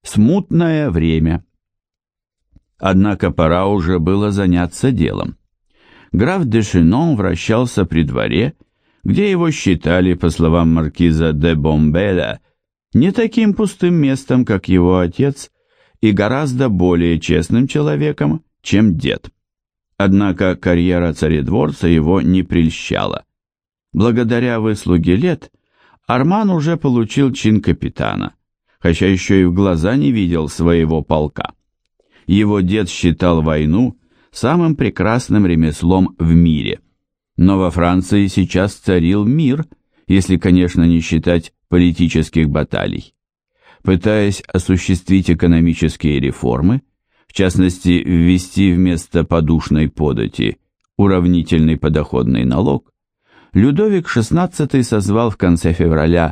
Смутное время. Однако пора уже было заняться делом. Граф де Шинон вращался при дворе, где его считали, по словам маркиза де Бомбеля, не таким пустым местом, как его отец, и гораздо более честным человеком, чем дед. Однако карьера царедворца его не прельщала. Благодаря выслуге лет Арман уже получил чин капитана, хотя еще и в глаза не видел своего полка. Его дед считал войну самым прекрасным ремеслом в мире. Но во Франции сейчас царил мир, если, конечно, не считать политических баталий. Пытаясь осуществить экономические реформы, в частности, ввести вместо подушной подати уравнительный подоходный налог, Людовик XVI созвал в конце февраля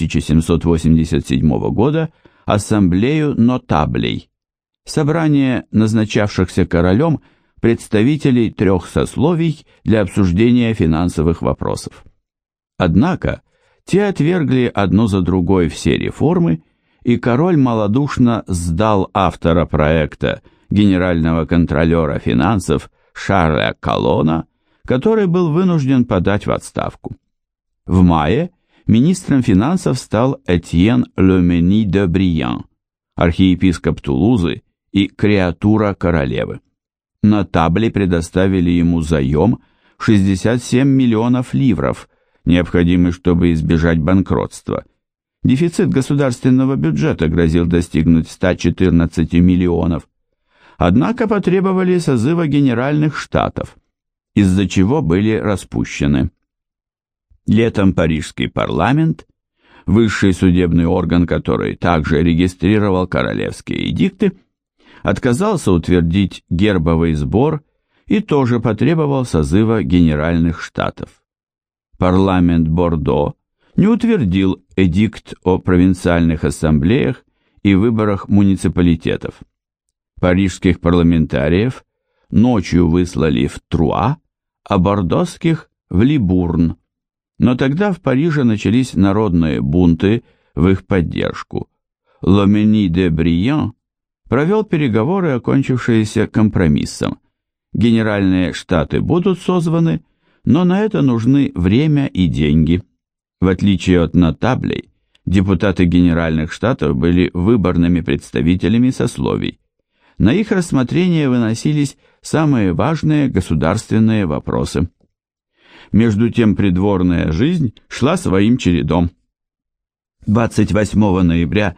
1787 года ассамблею нотаблей, собрание назначавшихся королем представителей трех сословий для обсуждения финансовых вопросов. Однако те отвергли одну за другой все реформы, и король малодушно сдал автора проекта, генерального контролера финансов Шарля Коллона, который был вынужден подать в отставку. В мае министром финансов стал Этьен Лемени де Бриан, архиепископ Тулузы и креатура королевы. Нотабли предоставили ему заем 67 миллионов ливров, необходимый, чтобы избежать банкротства. Дефицит государственного бюджета грозил достигнуть 114 миллионов. Однако потребовали созыва Генеральных Штатов, из-за чего были распущены. Летом Парижский парламент, высший судебный орган, который также регистрировал королевские эдикты, отказался утвердить гербовый сбор и тоже потребовал созыва Генеральных Штатов. Парламент Бордо не утвердил эдикт о провинциальных ассамблеях и выборах муниципалитетов. Парижских парламентариев ночью выслали в Труа, а бордоских – в Либурн. Но тогда в Париже начались народные бунты в их поддержку. Ломени де Бриан провел переговоры, окончившиеся компромиссом. Генеральные штаты будут созваны, но на это нужны время и деньги. В отличие от нотаблей, депутаты Генеральных Штатов были выборными представителями сословий. На их рассмотрение выносились самые важные государственные вопросы. Между тем придворная жизнь шла своим чередом. 28 ноября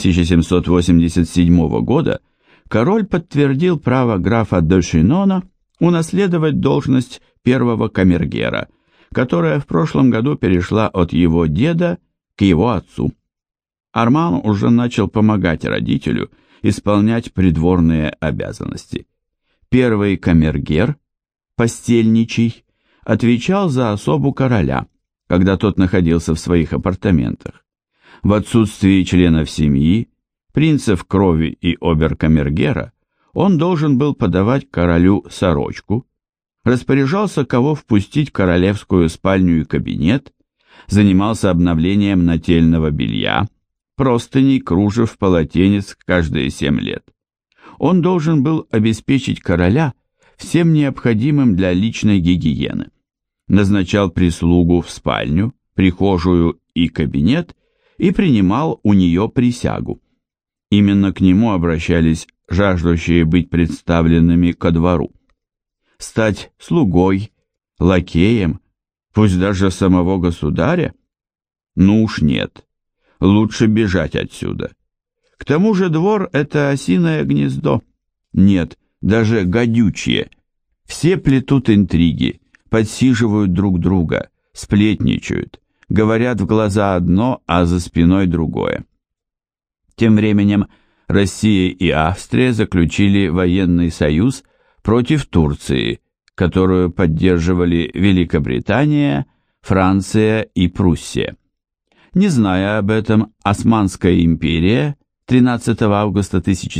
1787 года король подтвердил право графа де Шинона унаследовать должность первого камергера, которая в прошлом году перешла от его деда к его отцу. Арман уже начал помогать родителю исполнять придворные обязанности. Первый камергер, постельничий, отвечал за особу короля, когда тот находился в своих апартаментах. В отсутствии членов семьи, принцев крови и оберкамергера, он должен был подавать королю сорочку, распоряжался, кого впустить в королевскую спальню и кабинет, занимался обновлением нательного белья, простыней, кружев, полотенец каждые 7 лет. Он должен был обеспечить короля всем необходимым для личной гигиены. Назначал прислугу в спальню, прихожую и кабинет и принимал у нее присягу. Именно к нему обращались жаждущие быть представленными ко двору. Стать слугой, лакеем, пусть даже самого государя? Ну уж нет, лучше бежать отсюда. К тому же двор – это осиное гнездо. Нет, даже гадючее. Все плетут интриги, подсиживают друг друга, сплетничают, говорят в глаза одно, а за спиной другое. Тем временем Россия и Австрия заключили военный союз против Турции, которую поддерживали Великобритания, Франция и Пруссия. Не зная об этом, Османская империя 13 августа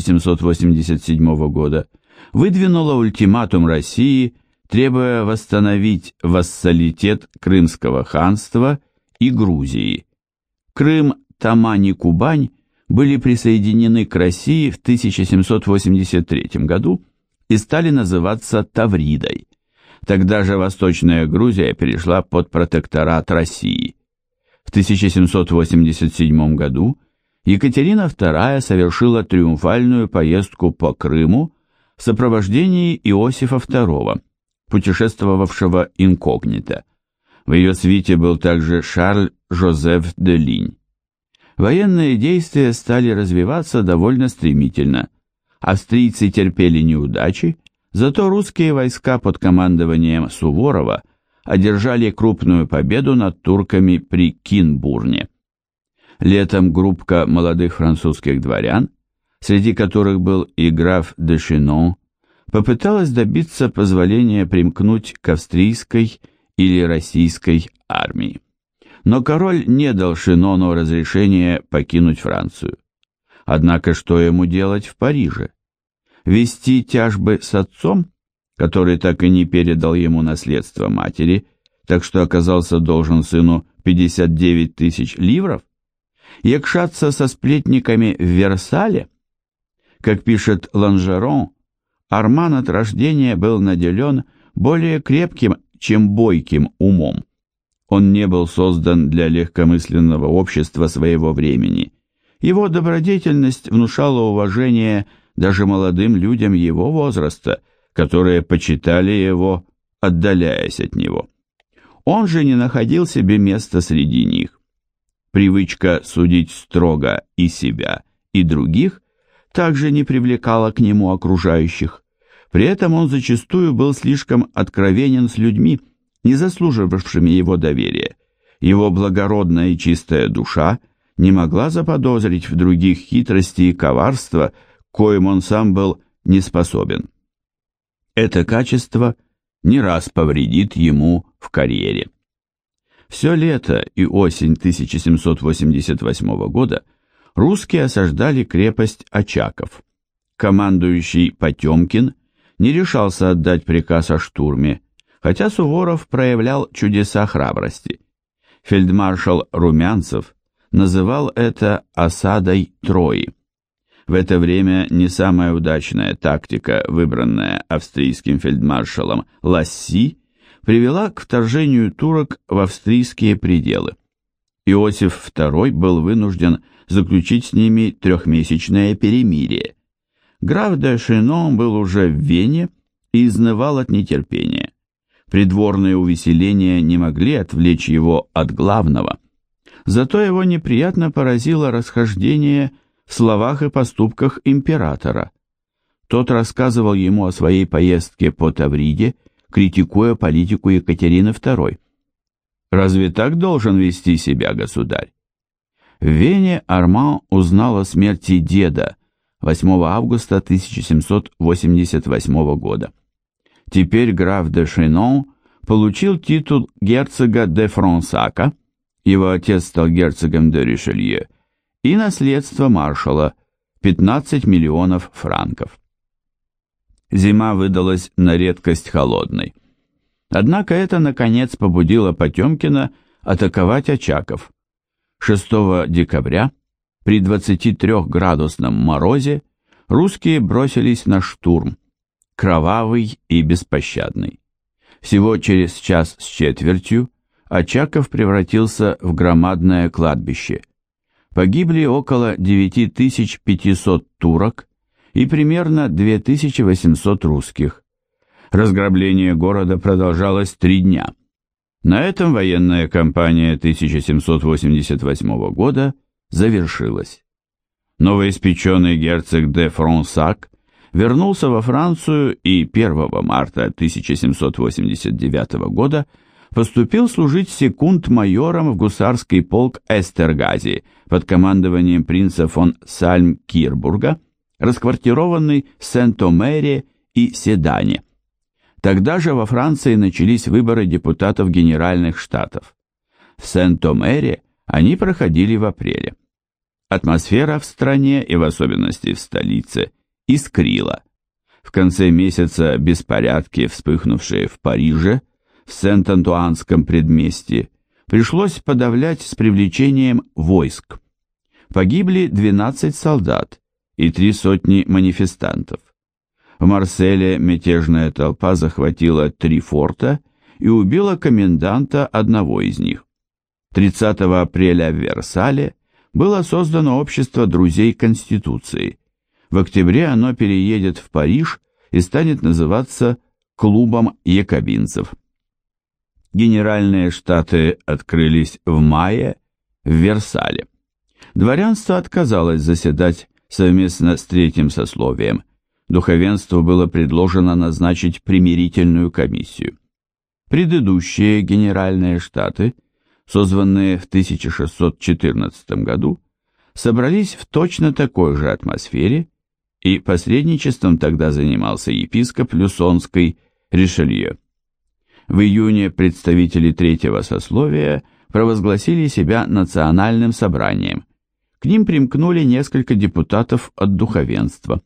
1787 года выдвинула ультиматум России, требуя восстановить вассалитет Крымского ханства и Грузии. Крым, Тамань и Кубань были присоединены к России в 1783 году и стали называться Тавридой. Тогда же Восточная Грузия перешла под протекторат России. В 1787 году Екатерина II совершила триумфальную поездку по Крыму в сопровождении Иосифа II, путешествовавшего инкогнито. В ее свите был также Шарль-Жозеф де Линь. Военные действия стали развиваться довольно стремительно. Австрийцы терпели неудачи, зато русские войска под командованием Суворова одержали крупную победу над турками при Кинбурне. Летом группка молодых французских дворян, среди которых был и граф де Чинон, попыталась добиться позволения примкнуть к австрийской или российской армии. Но король не дал Шинону разрешения покинуть Францию. Однако что ему делать в Париже? Вести тяжбы с отцом, который так и не передал ему наследство матери, так что оказался должен сыну 59 тысяч ливров? Якшаться со сплетниками в Версале? Как пишет Ланжерон, Арман от рождения был наделен более крепким, чем бойким умом. Он не был создан для легкомысленного общества своего времени. Его добродетельность внушала уважение даже молодым людям его возраста, которые почитали его, отдаляясь от него. Он же не находил себе места среди них. Привычка судить строго и себя, и других также не привлекала к нему окружающих. При этом он зачастую был слишком откровенен с людьми, не заслуживавшими его доверия. Его благородная и чистая душа не могла заподозрить в других хитрости и коварства, коим он сам был не способен. Это качество не раз повредит ему в карьере. Все лето и осень 1788 года русские осаждали крепость Очаков. Командующий Потемкин не решался отдать приказ о штурме, хотя Суворов проявлял чудеса храбрости. Фельдмаршал Румянцев называл это осадой Трои. В это время не самая удачная тактика, выбранная австрийским фельдмаршалом Ласси, привела к вторжению турок в австрийские пределы. Иосиф II был вынужден заключить с ними трехмесячное перемирие. Граф де Шинон был уже в Вене и изнывал от нетерпения. Придворные увеселения не могли отвлечь его от главного. Зато его неприятно поразило расхождение в словах и поступках императора. Тот рассказывал ему о своей поездке по Тавриде, критикуя политику Екатерины II. Разве так должен вести себя государь? В Вене Арман узнал о смерти деда 8 августа 1788 года. Теперь граф де Шинон получил титул герцога де Фронсака, его отец стал герцогом де Ришелье, и наследство маршала 15 миллионов франков. Зима выдалась на редкость холодной. Однако это, наконец, побудило Потемкина атаковать Очаков. 6 декабря при 23-градусном морозе русские бросились на штурм, кровавый и беспощадный. Всего через час с четвертью Очаков превратился в громадное кладбище. Погибли около 9500 турок и примерно 2800 русских. Разграбление города продолжалось 3 дня. На этом военная кампания 1788 года завершилась. Новоиспеченный герцог де Фронсак вернулся во Францию и 1 марта 1789 года поступил служить секунд-майором в гусарский полк Эстергази под командованием принца фон Сальм-Кирбурга, расквартированный в Сент-Омере и Седане. Тогда же во Франции начались выборы депутатов Генеральных Штатов. В Сент-Омере они проходили в апреле. Атмосфера в стране, и в особенности в столице, искрила. В конце месяца беспорядки, вспыхнувшие в Париже, в Сент-Антуанском предместье, пришлось подавлять с привлечением войск. Погибли 12 солдат и 300 манифестантов. В Марселе мятежная толпа захватила 3 форта и убила коменданта одного из них. 30 апреля в Версале было создано общество друзей Конституции. В октябре оно переедет в Париж и станет называться Клубом якобинцев. Генеральные штаты открылись в мае в Версале. Дворянство отказалось заседать совместно с третьим сословием. Духовенству было предложено назначить примирительную комиссию. Предыдущие генеральные штаты, созванные в 1614 году, собрались в точно такой же атмосфере, и посредничеством тогда занимался епископ Люсонской Ришелье. В июне представители третьего сословия провозгласили себя национальным собранием. К ним примкнули несколько депутатов от духовенства.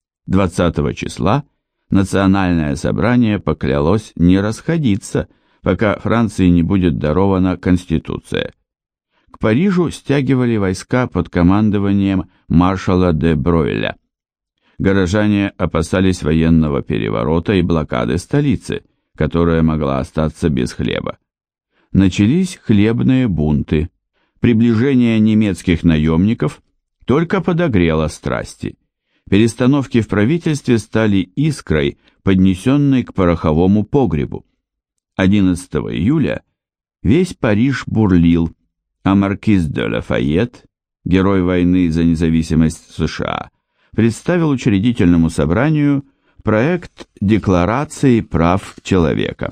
20 числа национальное собрание поклялось не расходиться, пока Франции не будет дарована Конституция. К Парижу стягивали войска под командованием маршала де Бройля. Горожане опасались военного переворота и блокады столицы, которая могла остаться без хлеба. Начались хлебные бунты. Приближение немецких наемников только подогрело страсти. Перестановки в правительстве стали искрой, поднесенной к пороховому погребу. 11 июля весь Париж бурлил, а маркиз де Лафайет, герой войны за независимость США, представил учредительному собранию проект Декларации прав человека.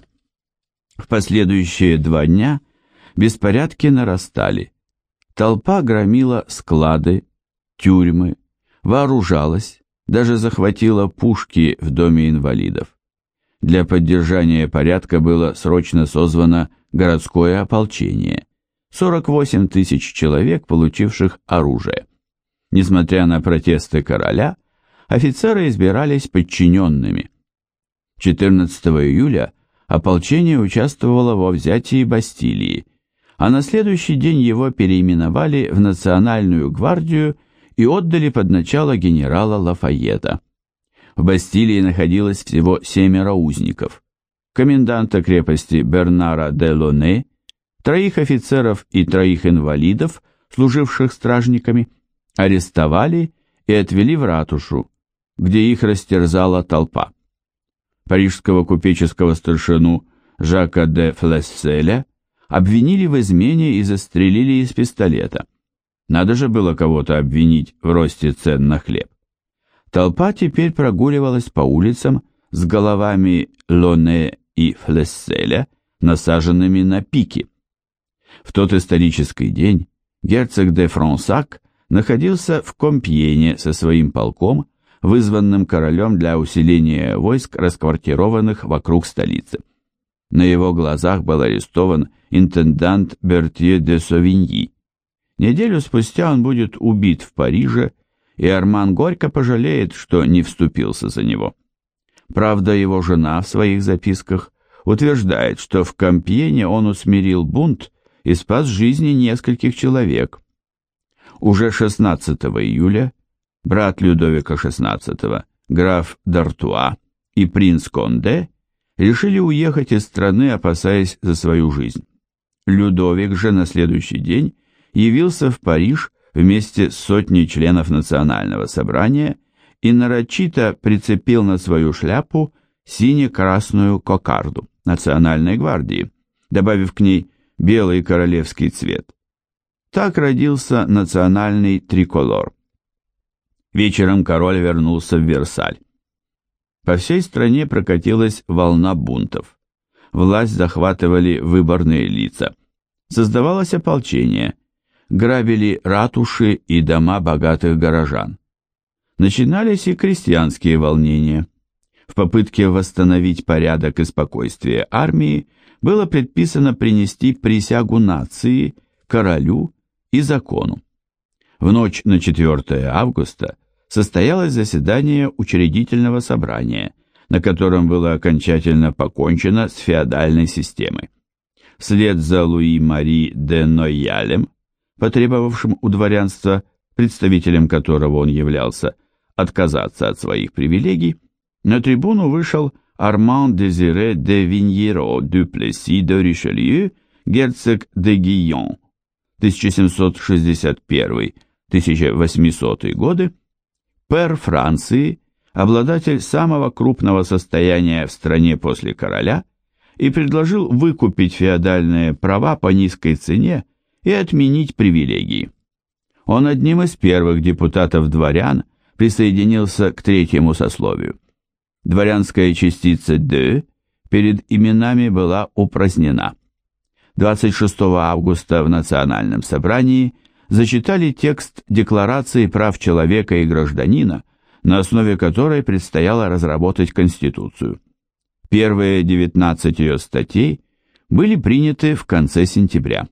В последующие 2 дня беспорядки нарастали. Толпа громила склады, тюрьмы, вооружалась, даже захватила пушки в доме инвалидов. Для поддержания порядка было срочно созвано городское ополчение, 48 тысяч человек, получивших оружие. Несмотря на протесты короля, офицеры избирались подчиненными. 14 июля ополчение участвовало во взятии Бастилии, а на следующий день его переименовали в Национальную гвардию и отдали под начало генерала Лафайета. В Бастилии находилось всего 7 узников: коменданта крепости Бернара де Лоне, 3 офицеров и 3 инвалидов, служивших стражниками, арестовали и отвели в ратушу, где их растерзала толпа. Парижского купеческого старшину Жака де Флесселя обвинили в измене и застрелили из пистолета. Надо же было кого-то обвинить в росте цен на хлеб. Толпа теперь прогуливалась по улицам с головами Лоне и Флесселя, насаженными на пики. В тот исторический день герцог де Фронсак находился в Компьене со своим полком, вызванным королем для усиления войск, расквартированных вокруг столицы. На его глазах был арестован интендант Бертье де Совиньи. Неделю спустя он будет убит в Париже, и Арман горько пожалеет, что не вступился за него. Правда, его жена в своих записках утверждает, что в Компьене он усмирил бунт и спас жизни нескольких человек. Уже 16 июля брат Людовика XVI, граф д'Артуа и принц Конде решили уехать из страны, опасаясь за свою жизнь. Людовик же на следующий день явился в Париж вместе с 100 членов национального собрания и нарочито прицепил на свою шляпу сине-красную кокарду национальной гвардии, добавив к ней белый королевский цвет. Так родился национальный триколор. Вечером король вернулся в Версаль. По всей стране прокатилась волна бунтов. Власть захватывали выборные лица. Создавалось ополчение. Грабили ратуши и дома богатых горожан. Начинались и крестьянские волнения. В попытке восстановить порядок и спокойствие армии было предписано принести присягу нации, королю и закону. В ночь на 4 августа состоялось заседание учредительного собрания, на котором было окончательно покончено с феодальной системой. Вслед за Луи Мари де Нойялем, потребовавшим у дворянства представителем которого он являлся, отказаться от своих привилегий, на трибуну вышел Арман-Дезире де Виньеро дю Плесси де Ришелье, герцог де Гийон, 1761-1800 годы, пэр Франции, обладатель самого крупного состояния в стране после короля, и предложил выкупить феодальные права по низкой цене и отменить привилегии. Он одним из первых депутатов-дворян присоединился к третьему сословию. Дворянская частица «de» перед именами была упразднена. 26 августа в Национальном собрании зачитали текст Декларации прав человека и гражданина, на основе которой предстояло разработать Конституцию. Первые 19 ее статей были приняты в конце сентября.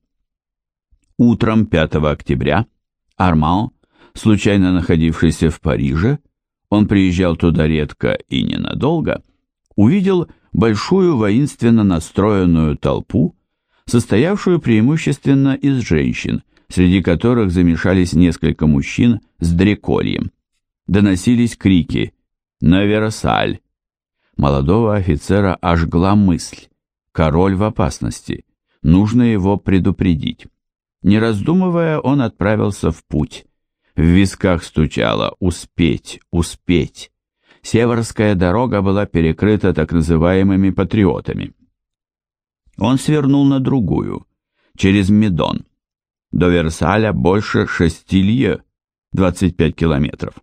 Утром 5 октября Арман, случайно находившийся в Париже, он приезжал туда редко и ненадолго, увидел большую воинственно настроенную толпу, состоявшую преимущественно из женщин, среди которых замешались несколько мужчин с дрекольем. Доносились крики «На Версаль!». Молодого офицера ожгла мысль: король в опасности, нужно его предупредить. Не раздумывая, он отправился в путь. В висках стучало «Успеть! Успеть!». Северская дорога была перекрыта так называемыми патриотами. Он свернул на другую, через Медон. До Версаля больше 6 лье, 25 километров.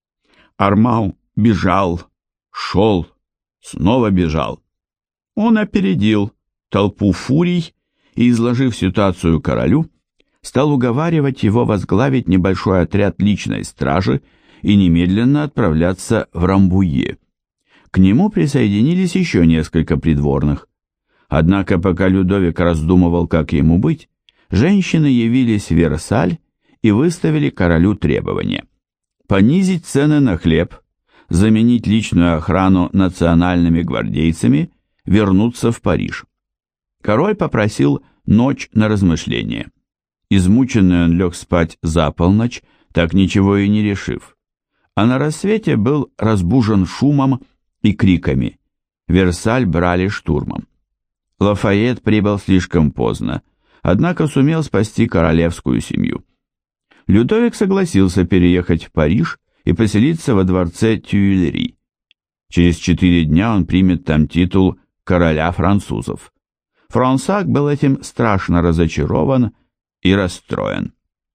Арман бежал, шел, снова бежал. Он опередил толпу фурий и, изложив ситуацию королю, стал уговаривать его возглавить небольшой отряд личной стражи и немедленно отправляться в Рамбуе. К нему присоединились еще несколько придворных. Однако, пока Людовик раздумывал, как ему быть, женщины явились в Версаль и выставили королю требования: понизить цены на хлеб, заменить личную охрану национальными гвардейцами, вернуться в Париж. Король попросил ночь на размышление. Измученный он лег спать за полночь, так ничего и не решив. А на рассвете был разбужен шумом и криками. Версаль брали штурмом. Лафайет прибыл слишком поздно, однако сумел спасти королевскую семью. Людовик согласился переехать в Париж и поселиться во дворце Тюильри. Через 4 дня он примет там титул короля французов. Франсак был этим страшно разочарован и расстроен.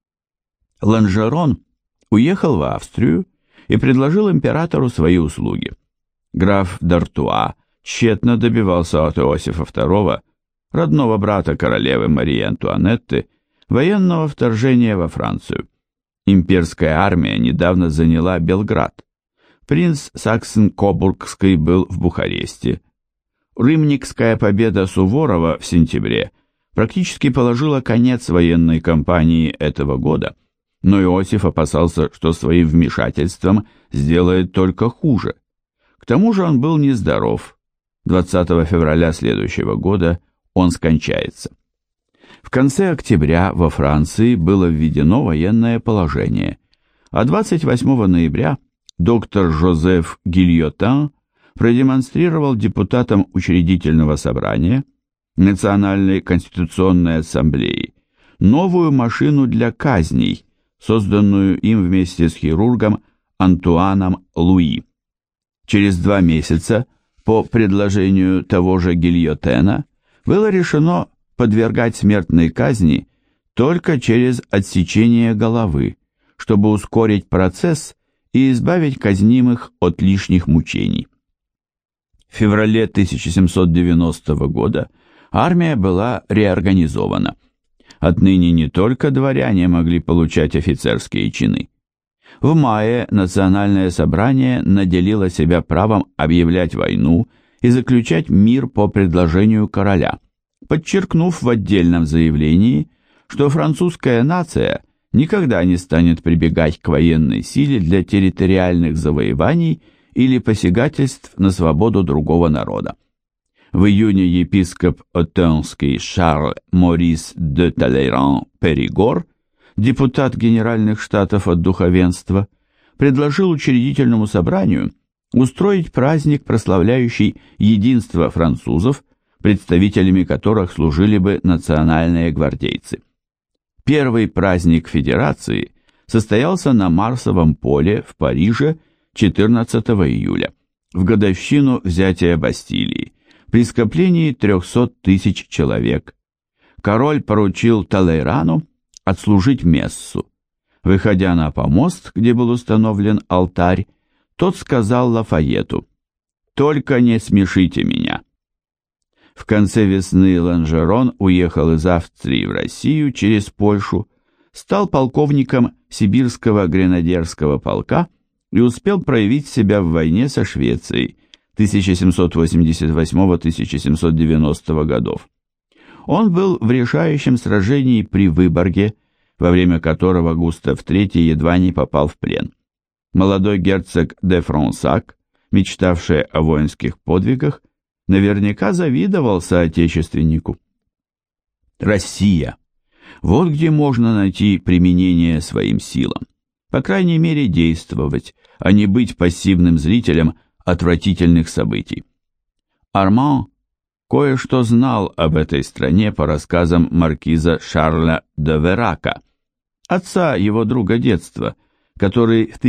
Ланжерон уехал в Австрию и предложил императору свои услуги. Граф д'Артуа тщетно добивался от Иосифа II, родного брата королевы Марии Антуанетты, военного вторжения во Францию. Имперская армия недавно заняла Белград. Принц Саксен-Кобургский был в Бухаресте. Рымникская победа Суворова в сентябре практически положила конец военной кампании этого года, но Иосиф опасался, что своим вмешательством сделает только хуже. К тому же он был нездоров. 20 февраля следующего года он скончается. В конце октября во Франции было введено военное положение, а 28 ноября доктор Жозеф Гильотан продемонстрировал депутатам учредительного собрания Национальной конституционной ассамблеи новую машину для казней, созданную им вместе с хирургом Антуаном Луи. Через 2 месяца, по предложению того же Гильотена, было решено подвергать смертной казни только через отсечение головы, чтобы ускорить процесс и избавить казнимых от лишних мучений. В феврале 1790 года армия была реорганизована. Отныне не только дворяне могли получать офицерские чины. В мае Национальное собрание наделило себя правом объявлять войну и заключать мир по предложению короля, подчеркнув в отдельном заявлении, что французская нация никогда не станет прибегать к военной силе для территориальных завоеваний или посягательств на свободу другого народа. В июне епископ Оттонский Шарль Морис де Талейран-Перигор депутат Генеральных Штатов от духовенства, предложил учредительному собранию устроить праздник, прославляющий единство французов, представителями которых служили бы национальные гвардейцы. Первый праздник Федерации состоялся на Марсовом поле в Париже 14 июля, в годовщину взятия Бастилии, при скоплении 300 тысяч человек. Король поручил Талейрану отслужить мессу. Выходя на помост, где был установлен алтарь, тот сказал Лафайету: «Только не смешите меня». В конце весны Ланжерон уехал из Австрии в Россию через Польшу, стал полковником Сибирского гренадерского полка и успел проявить себя в войне со Швецией 1788-1790 годов. Он был в решающем сражении при Выборге, во время которого Густав III едва не попал в плен. Молодой герцог де Фронсак, мечтавший о воинских подвигах, наверняка завидовал соотечественнику. Россия. Вот где можно найти применение своим силам. По крайней мере, действовать, а не быть пассивным зрителем отвратительных событий. Арман кое-что знал об этой стране по рассказам маркиза Шарля де Верака, отца его друга детства, который в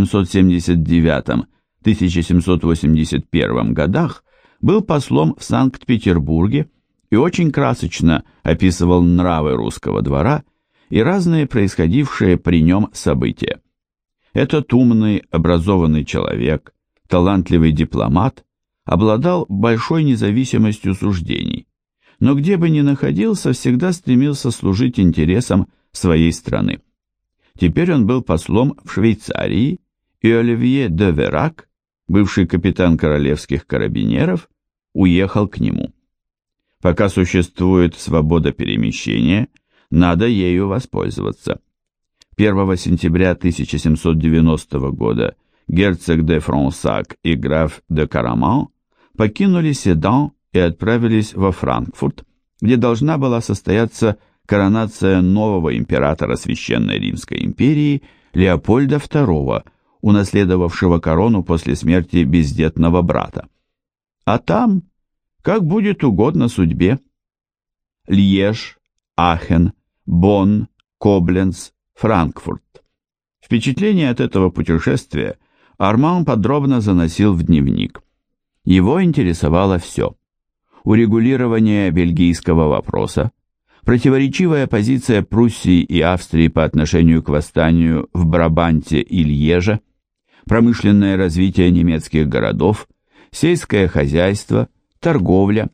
1779-1781 годах был послом в Санкт-Петербурге и очень красочно описывал нравы русского двора и разные происходившие при нем события. Этот умный, образованный человек, талантливый дипломат, обладал большой независимостью суждений, но где бы ни находился, всегда стремился служить интересам своей страны. Теперь он был послом в Швейцарии, и Оливье де Верак, бывший капитан королевских карабинеров, уехал к нему. Пока существует свобода перемещения, надо ею воспользоваться. 1 сентября 1790 года герцог де Фронсак и граф де Караман покинули Седан и отправились во Франкфурт, где должна была состояться коронация нового императора Священной Римской империи Леопольда II, унаследовавшего корону после смерти бездетного брата. А там, как будет угодно судьбе. Льеж, Ахен, Бонн, Кобленц, Франкфурт. Впечатление от этого путешествия Арман подробно заносил в дневник. Его интересовало все. Урегулирование бельгийского вопроса, противоречивая позиция Пруссии и Австрии по отношению к восстанию в Брабанте и Льеже, промышленное развитие немецких городов, сельское хозяйство, торговля,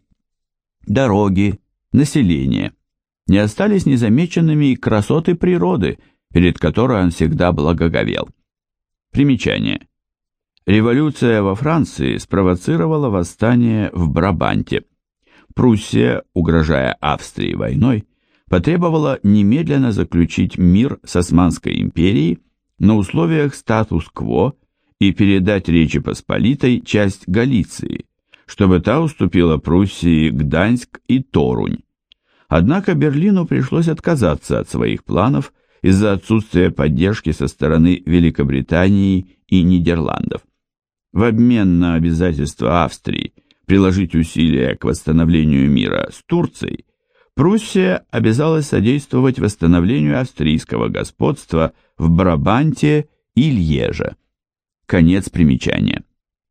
дороги, население. Не остались незамеченными и красоты природы, перед которой он всегда благоговел. Примечание. Революция во Франции спровоцировала восстание в Брабанте. Пруссия, угрожая Австрии войной, потребовала немедленно заключить мир с Османской империей на условиях статус-кво и передать Речи Посполитой часть Галиции, чтобы та уступила Пруссии Гданьск и Торунь. Однако Берлину пришлось отказаться от своих планов из-за отсутствия поддержки со стороны Великобритании и Нидерландов. В обмен на обязательство Австрии приложить усилия к восстановлению мира с Турцией, Пруссия обязалась содействовать восстановлению австрийского господства в Брабанте и Льеже. Конец примечания.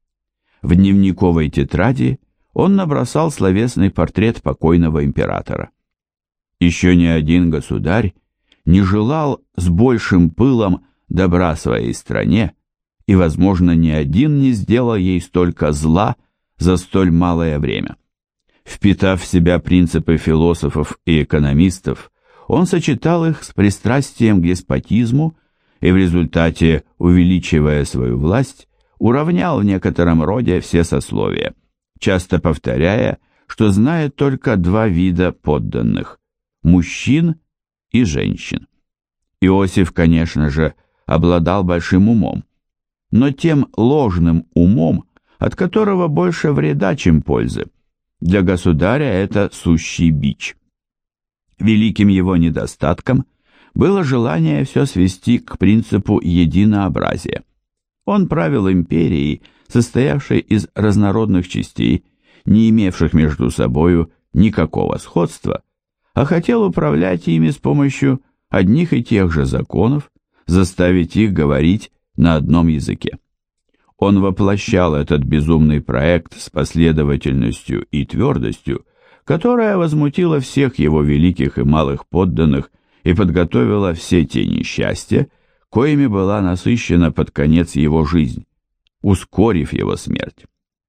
В дневниковой тетради он набросал словесный портрет покойного императора. Еще ни один государь не желал с большим пылом добра своей стране, и, возможно, ни один не сделал ей столько зла за столь малое время. Впитав в себя принципы философов и экономистов, он сочетал их с пристрастием к деспотизму и в результате, увеличивая свою власть, уравнял в некотором роде все сословия, часто повторяя, что знает только два вида подданных – мужчин и женщин. Иосиф, конечно же, обладал большим умом, но тем ложным умом, от которого больше вреда, чем пользы. Для государя это сущий бич. Великим его недостатком было желание все свести к принципу единообразия. Он правил империей, состоявшей из разнородных частей, не имевших между собою никакого сходства, а хотел управлять ими с помощью одних и тех же законов, заставить их говорить на одном языке. Он воплощал этот безумный проект с последовательностью и твердостью, которая возмутила всех его великих и малых подданных и подготовила все те несчастья, коими была насыщена под конец его жизнь, ускорив его смерть.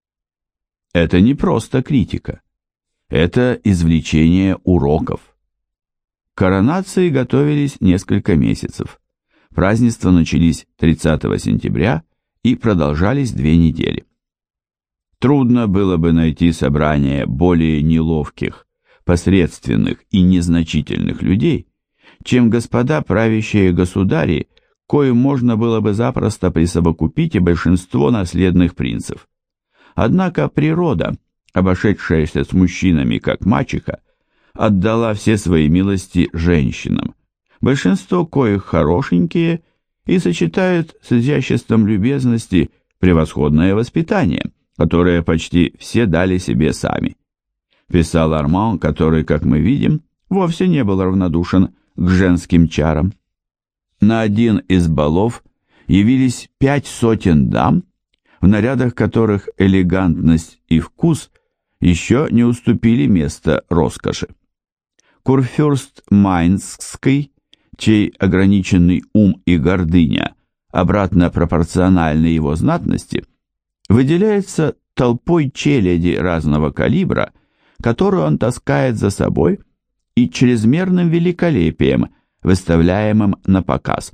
Это не просто критика, это извлечение уроков. К коронации готовились несколько месяцев. Празднества начались 30 сентября и продолжались 2 недели. Трудно было бы найти собрание более неловких, посредственных и незначительных людей, чем господа правящие государи, коим можно было бы запросто присовокупить и большинство наследных принцев. Однако природа, обошедшаяся с мужчинами как мачеха, отдала все свои милости женщинам, большинство коих хорошенькие и сочетают с изяществом любезности превосходное воспитание, которое почти все дали себе сами. Писал Арман, который, как мы видим, вовсе не был равнодушен к женским чарам. На один из балов явились 500 дам, в нарядах которых элегантность и вкус еще не уступили место роскоши. Курфюрст Майнцский, чей ограниченный ум и гордыня обратно пропорциональны его знатности, выделяется толпой челяди разного калибра, которую он таскает за собой, и чрезмерным великолепием, выставляемым на показ.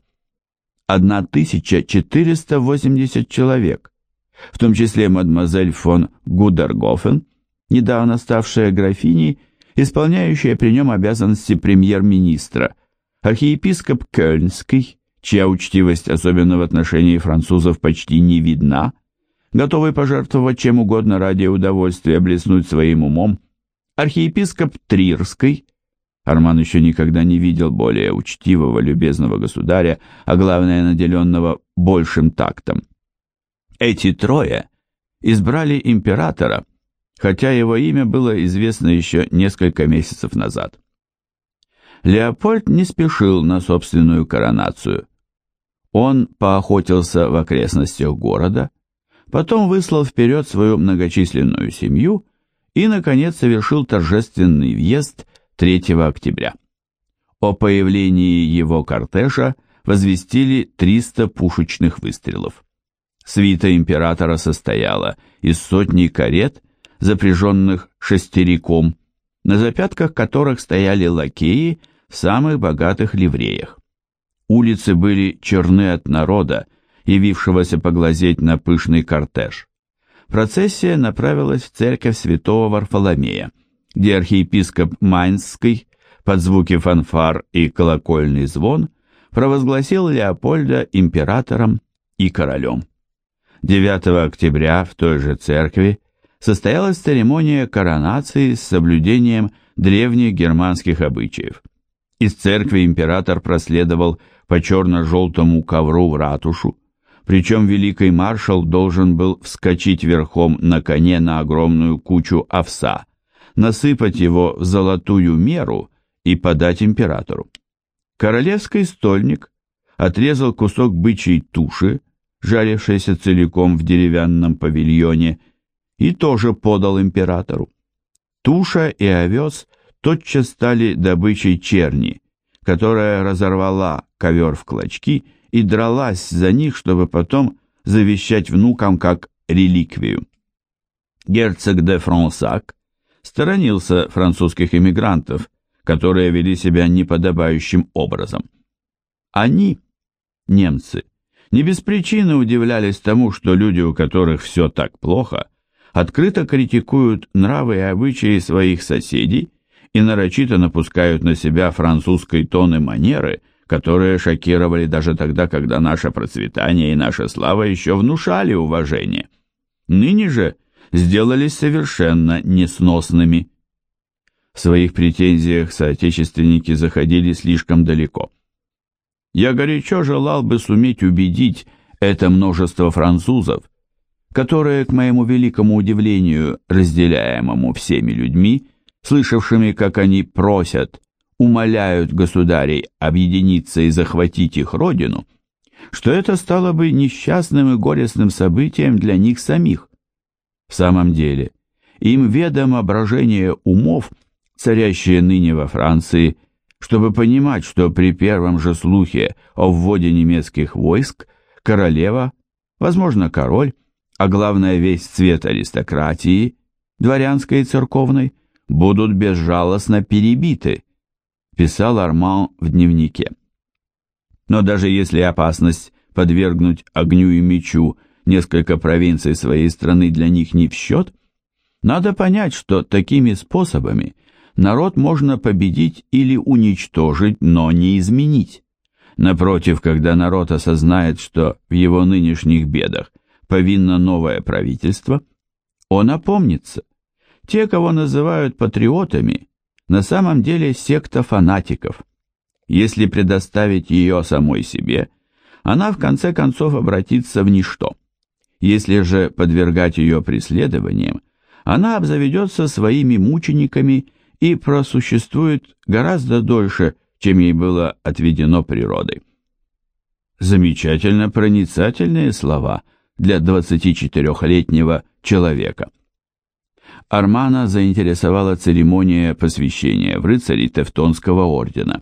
1480 человек, в том числе мадемуазель фон Гудергофен, недавно ставшая графиней, исполняющая при нем обязанности премьер-министра, архиепископ Кёльнский, чья учтивость, особенно в отношении французов, почти не видна, готовый пожертвовать чем угодно ради удовольствия блеснуть своим умом, архиепископ Трирский, Арман еще никогда не видел более учтивого, любезного государя, а главное, наделенного большим тактом. Эти трое избрали императора, хотя его имя было известно еще несколько месяцев назад. Леопольд не спешил на собственную коронацию. Он поохотился в окрестностях города, потом выслал вперед свою многочисленную семью и, наконец, совершил торжественный въезд 3 октября. О появлении его кортежа возвестили 300 пушечных выстрелов. Свита императора состояла из сотни карет, запряженных шестериком, на запятках которых стояли лакеи в самых богатых ливреях. Улицы были черны от народа, явившегося поглазеть на пышный кортеж. Процессия направилась в церковь святого Варфоломея, где архиепископ Майнцский под звуки фанфар и колокольный звон провозгласил Леопольда императором и королем. 9 октября в той же церкви состоялась церемония коронации с соблюдением древних германских обычаев. Из церкви император проследовал по черно-желтому ковру в ратушу, причем великий маршал должен был вскочить верхом на коне на огромную кучу овса, насыпать его в золотую меру и подать императору. Королевский стольник отрезал кусок бычьей туши, жарившейся целиком в деревянном павильоне, и тоже подал императору. Туша и овес тотчас стали добычей черни, которая разорвала ковер в клочки и дралась за них, чтобы потом завещать внукам как реликвию. Герцог де Фронсак сторонился французских эмигрантов, которые вели себя неподобающим образом. Они, немцы, не без причины удивлялись тому, что люди, у которых все так плохо, открыто критикуют нравы и обычаи своих соседей и нарочито напускают на себя французской тон и манеры, которые шокировали даже тогда, когда наше процветание и наша слава еще внушали уважение. Ныне же сделались совершенно несносными. В своих претензиях соотечественники заходили слишком далеко. Я горячо желал бы суметь убедить это множество французов, которые, к моему великому удивлению, разделяемому всеми людьми, слышавшими, как они просят, умоляют государей объединиться и захватить их родину, что это стало бы несчастным и горестным событием для них самих. В самом деле, им ведомо брожение умов, царящее ныне во Франции, чтобы понимать, что при первом же слухе о вводе немецких войск королева, возможно, король, а главное весь цвет аристократии, дворянской и церковной, будут безжалостно перебиты, писал Арман в дневнике. Но даже если опасность подвергнуть огню и мечу несколько провинций своей страны для них не в счет, надо понять, что такими способами народ можно победить или уничтожить, но не изменить. Напротив, когда народ осознает, что в его нынешних бедах повинно новое правительство, он опомнится. Те, кого называют патриотами, на самом деле секта фанатиков. Если предоставить ее самой себе, она в конце концов обратится в ничто. Если же подвергать ее преследованиям, она обзаведется своими мучениками и просуществует гораздо дольше, чем ей было отведено природой. Замечательно проницательные слова для 24-летнего человека. Армана заинтересовала церемония посвящения в рыцари Тевтонского ордена.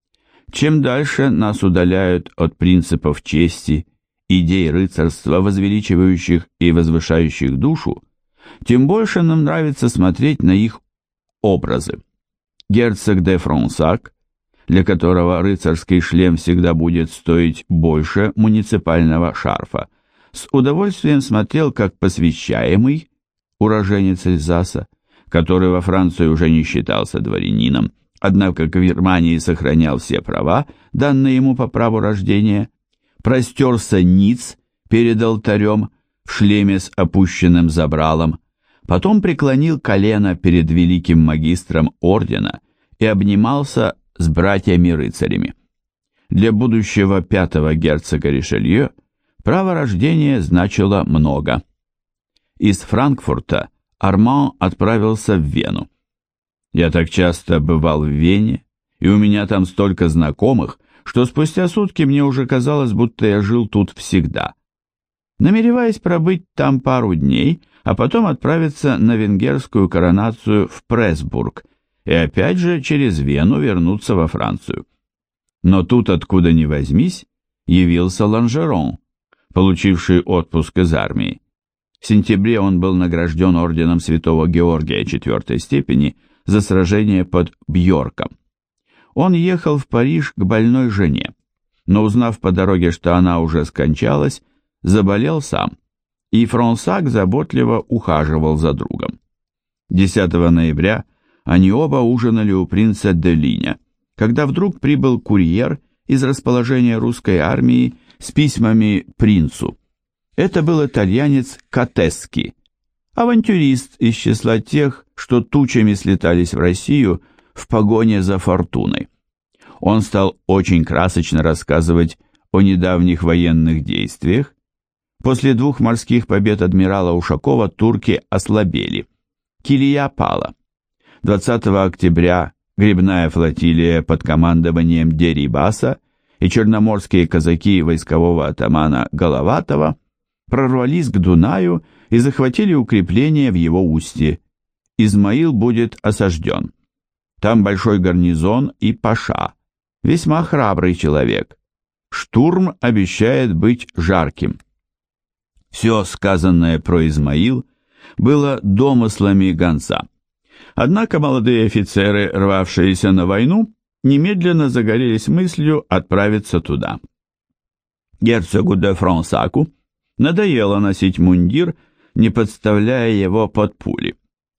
Чем дальше нас удаляют от принципов чести, идей рыцарства, возвеличивающих и возвышающих душу, тем больше нам нравится смотреть на их образы. Герцог де Фронсак, для которого рыцарский шлем всегда будет стоить больше муниципального шарфа, с удовольствием смотрел, как посвящаемый, уроженец Эльзаса, который во Франции уже не считался дворянином, однако в Германии сохранял все права, данные ему по праву рождения, простерся ниц перед алтарем в шлеме с опущенным забралом, потом преклонил колено перед великим магистром ордена и обнимался с братьями-рыцарями. Для будущего пятого герцога Ришелье право рождения значило много. Из Франкфурта Арман отправился в Вену. Я так часто бывал в Вене, и у меня там столько знакомых, что спустя сутки мне уже казалось, будто я жил тут всегда. Намереваясь пробыть там пару дней, а потом отправиться на венгерскую коронацию в Пресбург и опять же через Вену вернуться во Францию. Но тут, откуда ни возьмись, явился Ланжерон, получивший отпуск из армии. В сентябре он был награжден орденом Святого Георгия 4-й степени за сражение под Бьорком. Он ехал в Париж к больной жене, но узнав по дороге, что она уже скончалась, заболел сам, и Фронсак заботливо ухаживал за другом. 10 ноября они оба ужинали у принца де Линя, когда вдруг прибыл курьер из расположения русской армии с письмами принцу. Это был итальянец Катески, авантюрист из числа тех, что тучами слетались в Россию в погоне за фортуной. Он стал очень красочно рассказывать о недавних военных действиях. После 2 морских побед адмирала Ушакова турки ослабели. Килия пала. 20 октября гребная флотилия под командованием Дерибаса и черноморские казаки войскового атамана Головатова прорвались к Дунаю и захватили укрепления в его устье. Измаил будет осажден. Там большой гарнизон и паша, весьма храбрый человек. Штурм обещает быть жарким. Все сказанное про Измаил было домыслами гонца. Однако молодые офицеры, рвавшиеся на войну, немедленно загорелись мыслью отправиться туда. Герцогу де Фронсаку надоело носить мундир, не подставляя его под пули.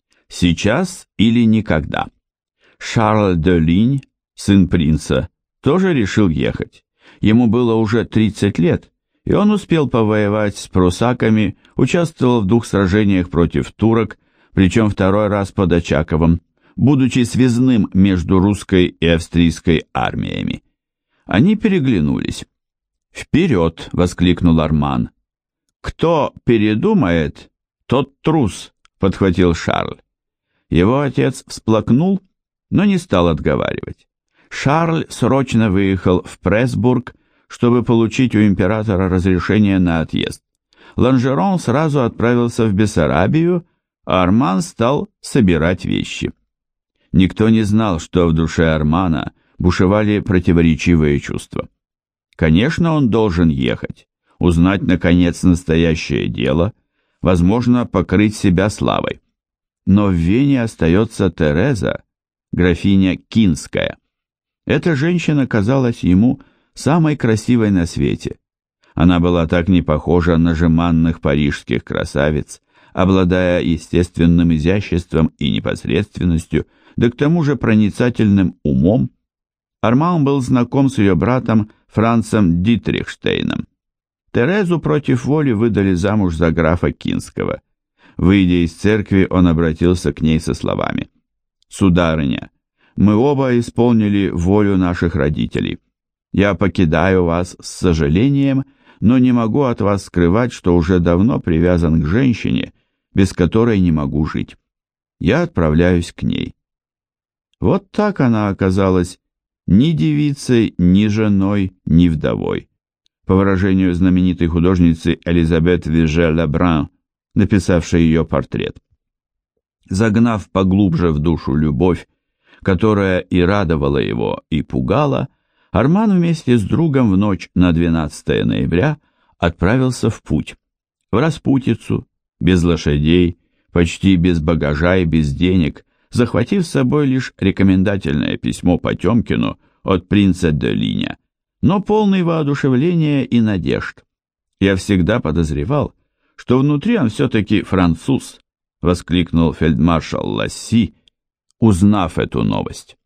Сейчас или никогда. Шарль де Линь, сын принца, тоже решил ехать. Ему было уже 30 лет, и он успел повоевать с прусаками, участвовал в 2 сражениях против турок, причем 2-й раз под Очаковом, будучи связным между русской и австрийской армиями. Они переглянулись. «Вперед!» — воскликнул Арман. «Кто передумает, тот трус!» — подхватил Шарль. Его отец всплакнул, но не стал отговаривать. Шарль срочно выехал в Пресбург, чтобы получить у императора разрешение на отъезд. Ланжерон сразу отправился в Бессарабию, а Арман стал собирать вещи. Никто не знал, что в душе Армана бушевали противоречивые чувства. Конечно, он должен ехать, узнать, наконец, настоящее дело, возможно, покрыть себя славой. Но в Вене остается Тереза, графиня Кинская. Эта женщина казалась ему самой красивой на свете. Она была так не похожа на жеманных парижских красавиц, обладая естественным изяществом и непосредственностью, да к тому же проницательным умом. Арман был знаком с ее братом Францем Дитрихштейном. Терезу против воли выдали замуж за графа Кинского. Выйдя из церкви, он обратился к ней со словами: «Сударыня, мы оба исполнили волю наших родителей. Я покидаю вас с сожалением, но не могу от вас скрывать, что уже давно привязан к женщине, без которой не могу жить. Я отправляюсь к ней». Вот так она оказалась ни девицей, ни женой, ни вдовой. По выражению знаменитой художницы Элизабет Виже-Лебран, написавшей ее портрет. Загнав поглубже в душу любовь, которая и радовала его, и пугала, Арман вместе с другом в ночь на 12 ноября отправился в путь. В распутицу, без лошадей, почти без багажа и без денег, захватив с собой лишь рекомендательное письмо Потемкину от принца де Линя, но полный воодушевления и надежд. «Я всегда подозревал, что внутри он все-таки француз», — воскликнул фельдмаршал Ласси, узнав эту новость.